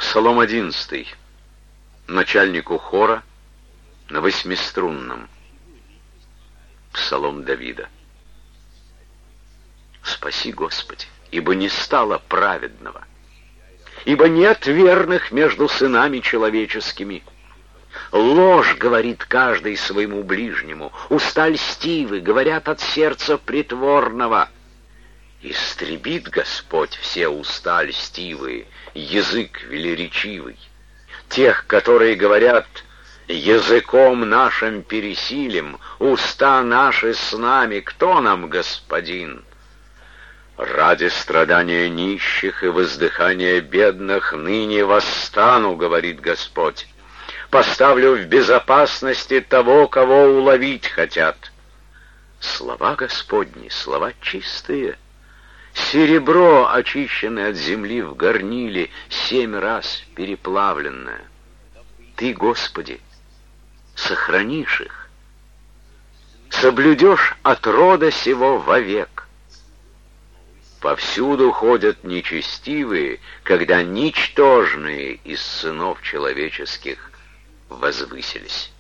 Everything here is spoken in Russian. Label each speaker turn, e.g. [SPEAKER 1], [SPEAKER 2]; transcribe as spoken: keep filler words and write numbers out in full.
[SPEAKER 1] Псалом одиннадцатый. Начальнику хора на восьмиструнном. Псалом Давида. Спаси, Господи, ибо не стало праведного, ибо нет верных между сынами человеческими. Ложь говорит каждый своему ближнему, уста льстивы говорят от сердца притворного. Истребит Господь все уста льстивые, язык велеречивый. Тех, которые говорят: языком нашим пересилим, уста наши с нами, кто нам господин? Ради страдания нищих и воздыхания бедных ныне восстану, говорит Господь. Поставлю в безопасности того, кого уловить хотят. Слова Господни, слова чистые. Серебро, очищенное от земли в горниле, семь раз переплавленное. Ты, Господи, сохранишь их, соблюдешь от рода сего вовек. Повсюду ходят нечестивые, когда ничтожные из сынов человеческих возвысились.